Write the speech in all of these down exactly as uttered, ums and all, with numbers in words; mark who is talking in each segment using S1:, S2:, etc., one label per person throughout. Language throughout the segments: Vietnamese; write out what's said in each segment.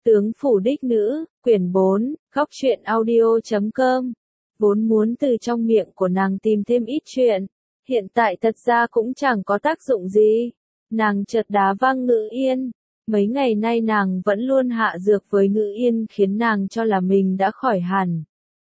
S1: Tướng phủ đích nữ, quyển bốn, góc truyện audio chấm com. Vốn muốn từ trong miệng của nàng tìm thêm ít chuyện, hiện tại thật ra cũng chẳng có tác dụng gì. Nàng chợt đá văng Ngữ Yên. Mấy ngày nay nàng vẫn luôn hạ dược với Ngữ Yên khiến nàng cho là mình đã khỏi hẳn.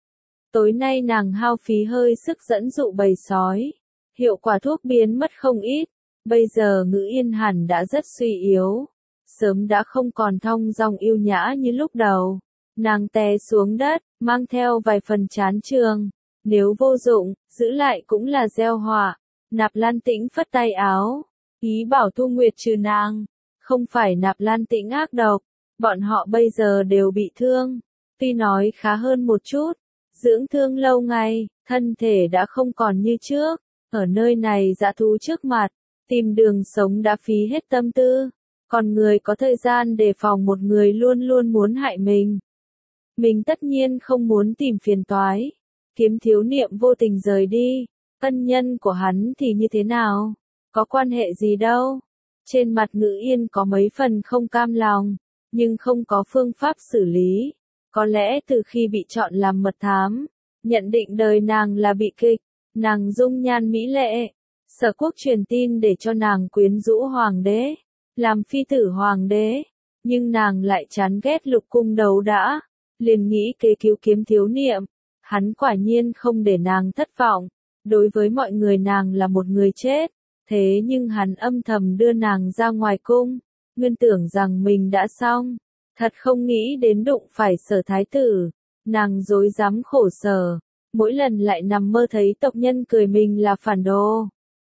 S1: Tối nay nàng hao phí hơi sức dẫn dụ bầy sói. Hiệu quả thuốc biến mất không ít. Bây giờ Ngữ Yên hẳn đã rất suy yếu. Sớm đã không còn thong dong yêu nhã như lúc đầu. Nàng té xuống đất, mang theo vài phần chán chường. Nếu vô dụng, giữ lại cũng là gieo họa. Nạp Lan Tĩnh phất tay áo, ý bảo Thu Nguyệt trừ nàng. Không phải Nạp Lan Tĩnh ác độc, bọn họ bây giờ đều bị thương. Tuy nói khá hơn một chút, dưỡng thương lâu ngày, thân thể đã không còn như trước. Ở nơi này dã thú trước mặt, tìm đường sống đã phí hết tâm tư. Còn người có thời gian đề phòng một người luôn luôn muốn hại mình. Mình tất nhiên không muốn tìm phiền toái. Kiếm Thiếu Niệm vô tình rời đi. Ân nhân của hắn thì như thế nào? Có quan hệ gì đâu? Trên mặt Ngữ Yên có mấy phần không cam lòng, nhưng không có phương pháp xử lý. Có lẽ từ khi bị chọn làm mật thám, nhận định đời nàng là bị kịch, nàng dung nhan mỹ lệ. Sở Quốc truyền tin để cho nàng quyến rũ hoàng đế, làm phi tử hoàng đế, nhưng nàng lại chán ghét Lục Cung Đấu Đã, liền nghĩ kế cứu Kiếm Thiếu Niệm. Hắn quả nhiên không để nàng thất vọng, đối với mọi người nàng là một người chết, thế nhưng hắn âm thầm đưa nàng ra ngoài cung, nguyên tưởng rằng mình đã xong, thật không nghĩ đến đụng phải Sở thái tử, nàng rối rắm khổ sở, mỗi lần lại nằm mơ thấy tộc nhân cười mình là phản đồ.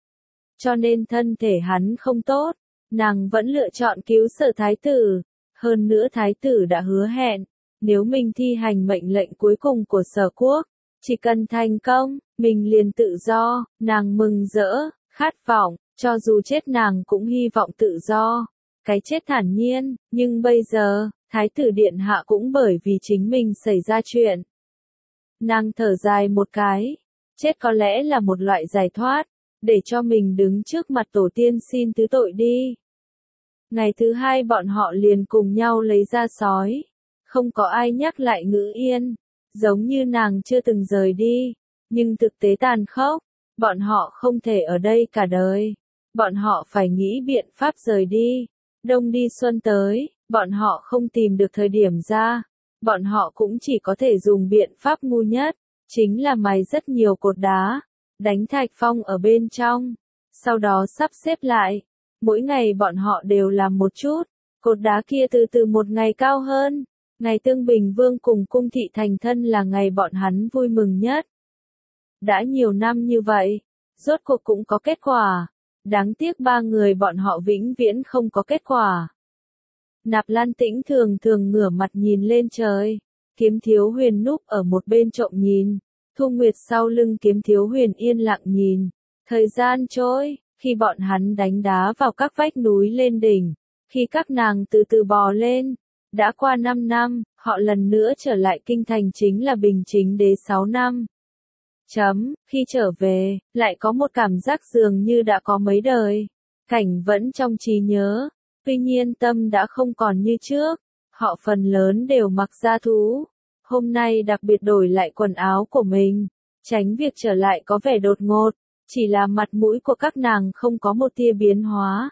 S1: Cho nên thân thể hắn không tốt. Nàng vẫn lựa chọn cứu Sở thái tử, hơn nữa thái tử đã hứa hẹn, nếu mình thi hành mệnh lệnh cuối cùng của Sở Quốc, chỉ cần thành công, mình liền tự do. Nàng mừng rỡ, khát vọng, cho dù chết nàng cũng hy vọng tự do, cái chết thản nhiên, nhưng bây giờ, thái tử điện hạ cũng bởi vì chính mình xảy ra chuyện. Nàng thở dài một cái, chết có lẽ là một loại giải thoát, để cho mình đứng trước mặt tổ tiên xin thứ tội đi. Ngày thứ hai bọn họ liền cùng nhau lấy ra sói. Không có ai nhắc lại Ngữ Yên. Giống như nàng chưa từng rời đi. Nhưng thực tế tàn khốc. Bọn họ không thể ở đây cả đời. Bọn họ phải nghĩ biện pháp rời đi. Đông đi xuân tới. Bọn họ không tìm được thời điểm ra. Bọn họ cũng chỉ có thể dùng biện pháp ngu nhất. Chính là mài rất nhiều cột đá. Đánh thạch phong ở bên trong. Sau đó sắp xếp lại. Mỗi ngày bọn họ đều làm một chút, cột đá kia từ từ một ngày cao hơn. Ngày Tương Bình Vương cùng Cung Thị thành thân là ngày bọn hắn vui mừng nhất. Đã nhiều năm như vậy, rốt cuộc cũng có kết quả. Đáng tiếc ba người bọn họ vĩnh viễn không có kết quả. Nạp Lan Tĩnh thường thường ngửa mặt nhìn lên trời. Kiếm Thiếu Huyền núp ở một bên trộm nhìn. Thu Nguyệt sau lưng Kiếm Thiếu Huyền yên lặng nhìn. Thời gian trôi. Khi bọn hắn đánh đá vào các vách núi lên đỉnh, khi các nàng từ từ bò lên, đã qua năm năm, họ lần nữa trở lại kinh thành chính là Bình Chính Đế sáu năm. Chấm, khi trở về, lại có một cảm giác dường như đã có mấy đời. Cảnh vẫn trong trí nhớ, tuy nhiên tâm đã không còn như trước, họ phần lớn đều mặc da thú. Hôm nay đặc biệt đổi lại quần áo của mình, tránh việc trở lại có vẻ đột ngột. Chỉ là mặt mũi của các nàng không có một tia biến hóa.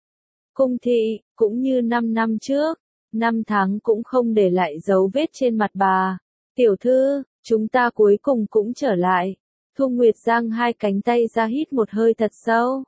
S1: Cung Thị, cũng như năm năm trước, năm tháng cũng không để lại dấu vết trên mặt bà. Tiểu thư, chúng ta cuối cùng cũng trở lại. Thu Nguyệt giang hai cánh tay ra hít một hơi thật sâu.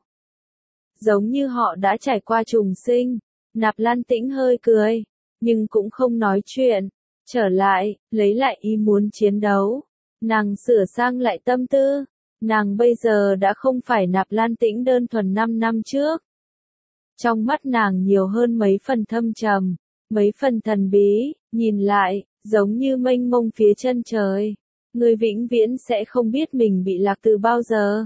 S1: Giống như họ đã trải qua trùng sinh. Nạp Lan Tĩnh hơi cười, nhưng cũng không nói chuyện. Trở lại, lấy lại ý muốn chiến đấu. Nàng sửa sang lại tâm tư. Nàng bây giờ đã không phải Nạp Lan Tĩnh đơn thuần năm năm trước. Trong mắt nàng nhiều hơn mấy phần thâm trầm, mấy phần thần bí, nhìn lại, giống như mênh mông phía chân trời. Người vĩnh viễn sẽ không biết mình bị lạc từ bao giờ.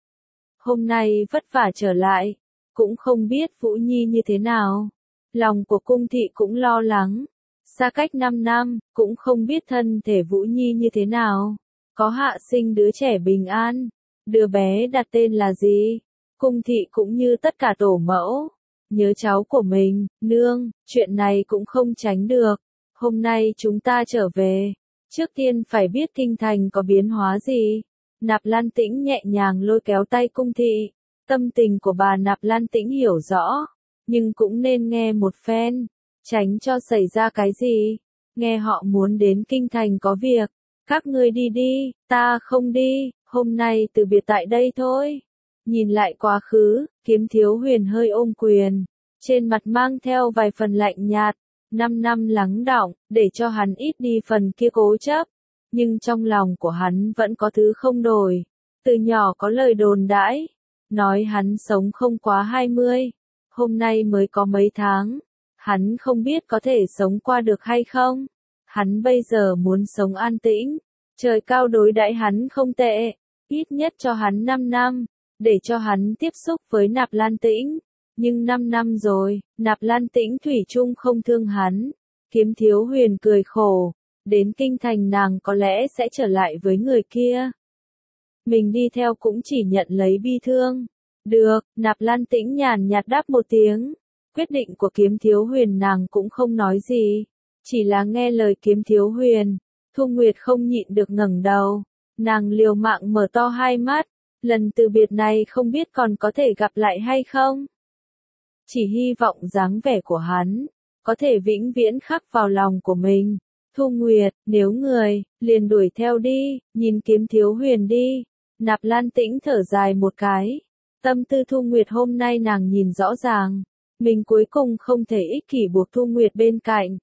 S1: Hôm nay vất vả trở lại, cũng không biết Vũ Nhi như thế nào. Lòng của Cung Thị cũng lo lắng. Xa cách năm năm, cũng không biết thân thể Vũ Nhi như thế nào. Có hạ sinh đứa trẻ bình an. Đứa bé đặt tên là gì? Cung Thị cũng như tất cả tổ mẫu. Nhớ cháu của mình, nương, chuyện này cũng không tránh được. hôm nay chúng ta trở về, trước tiên phải biết kinh thành có biến hóa gì. Nạp Lan Tĩnh nhẹ nhàng lôi kéo tay Cung Thị, tâm tình của bà Nạp Lan Tĩnh hiểu rõ, nhưng cũng nên nghe một phen, tránh cho xảy ra cái gì. Nghe họ muốn đến kinh thành có việc, các ngươi đi đi, ta không đi, hôm nay từ biệt tại đây thôi. Nhìn lại quá khứ, Kiếm Thiếu Huyền hơi ôm quyền, trên mặt mang theo vài phần lạnh nhạt, năm năm lắng đọng, để cho hắn ít đi phần kia cố chấp, nhưng trong lòng của hắn vẫn có thứ không đổi. Từ nhỏ có lời đồn đãi, nói hắn sống không quá hai mươi, hôm nay mới có mấy tháng, hắn không biết có thể sống qua được hay không. Hắn bây giờ muốn sống an tĩnh, trời cao đối đãi hắn không tệ, ít nhất cho hắn năm năm, để cho hắn tiếp xúc với Nạp Lan Tĩnh. Nhưng năm năm rồi, Nạp Lan Tĩnh thủy chung không thương hắn. Kiếm Thiếu Huyền cười khổ, đến kinh thành nàng có lẽ sẽ trở lại với người kia. Mình đi theo cũng chỉ nhận lấy bi thương. Được, Nạp Lan Tĩnh nhàn nhạt đáp một tiếng. Quyết định của Kiếm Thiếu Huyền nàng cũng không nói gì, chỉ là nghe lời Kiếm Thiếu Huyền. Thu Nguyệt không nhịn được ngẩng đầu, nàng liều mạng mở to hai mắt, lần từ biệt này không biết còn có thể gặp lại hay không. Chỉ hy vọng dáng vẻ của hắn có thể vĩnh viễn khắc vào lòng của mình. Thu Nguyệt, nếu người, liền đuổi theo đi, nhìn Kiếm Thiếu Huyền đi. Nạp Lan Tĩnh thở dài một cái. Tâm tư Thu Nguyệt hôm nay nàng nhìn rõ ràng, mình cuối cùng không thể ích kỷ buộc Thu Nguyệt bên cạnh.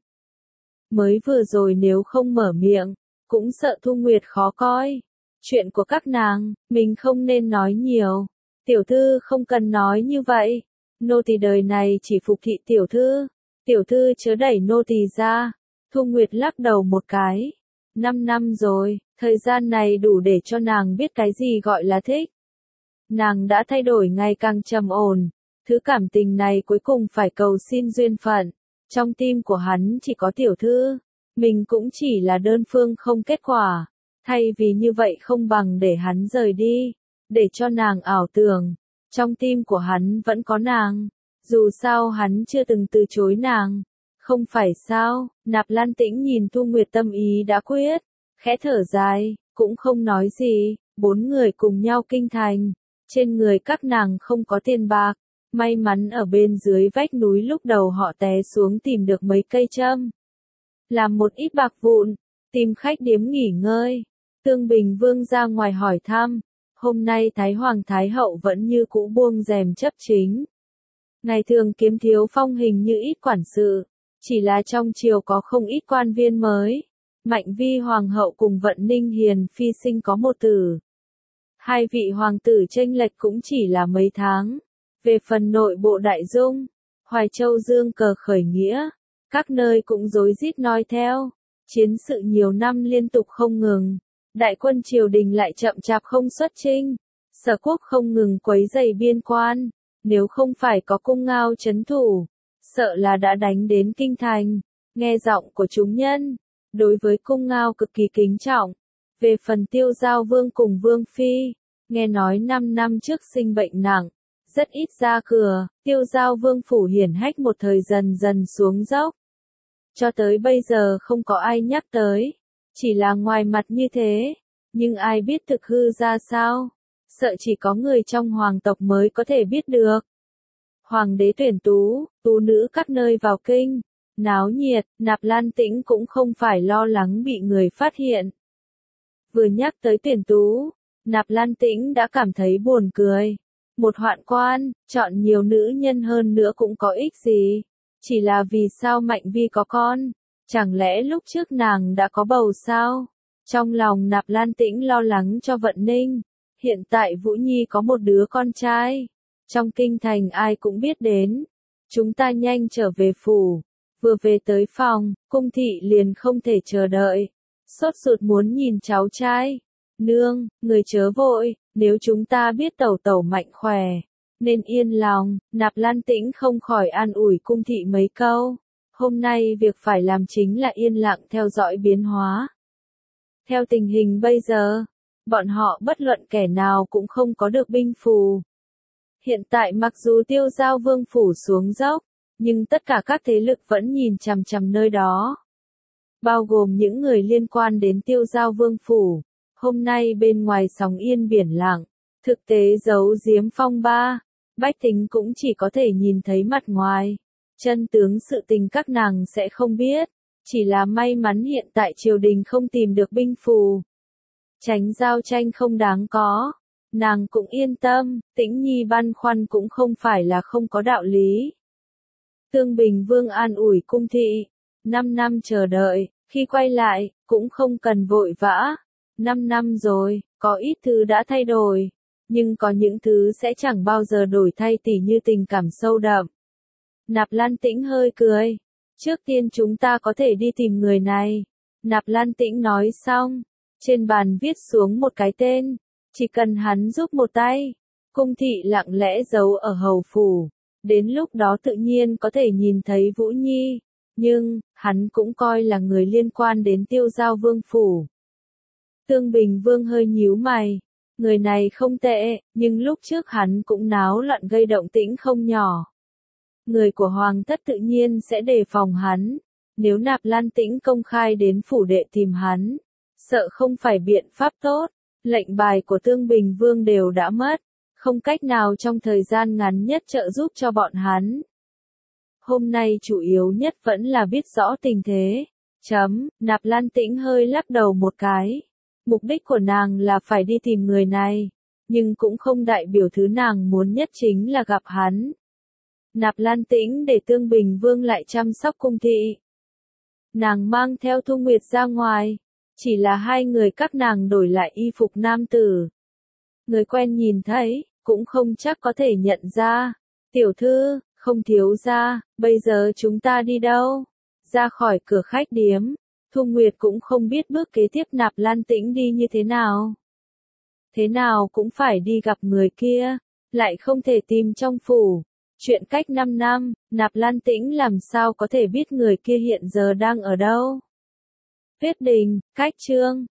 S1: Mới vừa rồi nếu không mở miệng, cũng sợ Thu Nguyệt khó coi. Chuyện của các nàng, mình không nên nói nhiều. Tiểu thư không cần nói như vậy. Nô tỳ đời này chỉ phục thị tiểu thư. Tiểu thư chớ đẩy nô tỳ ra. Thu Nguyệt lắc đầu một cái. Năm năm rồi, thời gian này đủ để cho nàng biết cái gì gọi là thích. Nàng đã thay đổi ngày càng trầm ổn. Thứ cảm tình này cuối cùng phải cầu xin duyên phận. Trong tim của hắn chỉ có tiểu thư. Mình cũng chỉ là đơn phương không kết quả. Thay vì như vậy không bằng để hắn rời đi. Để cho nàng ảo tưởng. Trong tim của hắn vẫn có nàng. Dù sao hắn chưa từng từ chối nàng. Không phải sao, Nạp Lan Tĩnh nhìn Thu Nguyệt tâm ý đã quyết. Khẽ thở dài, cũng không nói gì. Bốn người cùng nhau kinh thành. Trên người các nàng không có tiền bạc. May mắn ở bên dưới vách núi lúc đầu họ té xuống tìm được mấy cây châm. Làm một ít bạc vụn. Tìm khách điếm nghỉ ngơi. Tương Bình Vương ra ngoài hỏi thăm. Hôm nay Thái Hoàng Thái Hậu vẫn như cũ buông rèm chấp chính. Ngày thường Kiếm Thiếu phong hình như ít quản sự. Chỉ là trong triều có không ít quan viên mới. Mạnh Vi Hoàng hậu cùng Vận Ninh Hiền phi sinh có một tử. Hai vị hoàng tử chênh lệch cũng chỉ là mấy tháng. Về phần nội bộ đại dung, Hoài Châu dương cờ khởi nghĩa, các nơi cũng rối rít nói theo. Chiến sự nhiều năm liên tục không ngừng. Đại quân triều đình lại chậm chạp không xuất chinh. Sở quốc không ngừng quấy rầy biên quan. Nếu không phải có cung ngao trấn thủ, sợ là đã đánh đến kinh thành. Nghe giọng của chúng nhân, đối với cung ngao cực kỳ kính trọng. Về phần Tiêu Giao Vương cùng Vương Phi, nghe nói năm năm trước sinh bệnh nặng, rất ít ra cửa. Tiêu Giao Vương phủ hiển hách một thời dần dần xuống dốc. Cho tới bây giờ không có ai nhắc tới. Chỉ là ngoài mặt như thế, nhưng ai biết thực hư ra sao? Sợ chỉ có người trong hoàng tộc mới có thể biết được. Hoàng đế tuyển tú, tú nữ các nơi vào kinh, náo nhiệt, Nạp Lan Tĩnh cũng không phải lo lắng bị người phát hiện. Vừa nhắc tới tuyển tú, Nạp Lan Tĩnh đã cảm thấy buồn cười. Một hoạn quan, chọn nhiều nữ nhân hơn nữa cũng có ích gì? Chỉ là vì sao Mạnh Vi có con? Chẳng lẽ lúc trước nàng đã có bầu sao? Trong lòng Nạp Lan Tĩnh lo lắng cho Vận Ninh. Hiện tại Vũ Nhi có một đứa con trai. Trong kinh thành ai cũng biết đến. Chúng ta nhanh trở về phủ. Vừa về tới phòng, Cung Thị liền không thể chờ đợi. Sốt ruột muốn nhìn cháu trai. Nương, người chớ vội, nếu chúng ta biết tẩu tẩu mạnh khỏe, nên yên lòng. Nạp Lan Tĩnh không khỏi an ủi Cung Thị mấy câu. Hôm nay việc phải làm chính là yên lặng theo dõi biến hóa. Theo tình hình bây giờ, bọn họ bất luận kẻ nào cũng không có được binh phù. Hiện tại mặc dù Tiêu Giao Vương phủ xuống dốc, nhưng tất cả các thế lực vẫn nhìn chằm chằm nơi đó. bao gồm những người liên quan đến Tiêu Giao Vương phủ. Hôm nay bên ngoài sóng yên biển lặng, thực tế giấu giếm phong ba, bách tính cũng chỉ có thể nhìn thấy mặt ngoài. Chân tướng sự tình các nàng sẽ không biết, chỉ là may mắn hiện tại triều đình không tìm được binh phù. Tránh giao tranh không đáng có, nàng cũng yên tâm, Tĩnh Nhi băn khoăn cũng không phải là không có đạo lý. Tương Bình Vương an ủi cung thị, năm năm chờ đợi, khi quay lại, cũng không cần vội vã. Năm năm rồi, có ít thứ đã thay đổi, nhưng có những thứ sẽ chẳng bao giờ đổi thay tỉ như tình cảm sâu đậm. Nạp Lan Tĩnh hơi cười, trước tiên chúng ta có thể đi tìm người này. Nạp Lan Tĩnh nói xong, trên bàn viết xuống một cái tên, chỉ cần hắn giúp một tay. Cung thị lặng lẽ giấu ở hầu phủ, đến lúc đó tự nhiên có thể nhìn thấy Vũ Nhi, nhưng, hắn cũng coi là người liên quan đến Tiêu Giao Vương phủ. Tương Bình Vương hơi nhíu mày, người này không tệ, nhưng lúc trước hắn cũng náo loạn gây động tĩnh không nhỏ. Người của Hoàng thất tự nhiên sẽ đề phòng hắn, nếu Nạp Lan Tĩnh công khai đến phủ đệ tìm hắn, sợ không phải biện pháp tốt, lệnh bài của Tương Bình Vương đều đã mất, không cách nào trong thời gian ngắn nhất trợ giúp cho bọn hắn. Hôm nay chủ yếu nhất vẫn là biết rõ tình thế. Chấm, Nạp Lan Tĩnh hơi lắc đầu một cái. Mục đích của nàng là phải đi tìm người này, nhưng cũng không đại biểu thứ nàng muốn nhất chính là gặp hắn. Nạp Lan Tĩnh để Tương Bình Vương lại chăm sóc cung thị. Nàng mang theo Thu Nguyệt ra ngoài, chỉ là hai người các nàng đổi lại y phục nam tử. Người quen nhìn thấy, cũng không chắc có thể nhận ra. Tiểu thư, không thiếu gia, bây giờ chúng ta đi đâu? Ra khỏi cửa khách điếm, Thu Nguyệt cũng không biết bước kế tiếp Nạp Lan Tĩnh đi như thế nào. Thế nào cũng phải đi gặp người kia, lại không thể tìm trong phủ. Chuyện cách năm năm, Nạp Lan Tĩnh làm sao có thể biết người kia hiện giờ đang ở đâu? Viết đình, cách chương.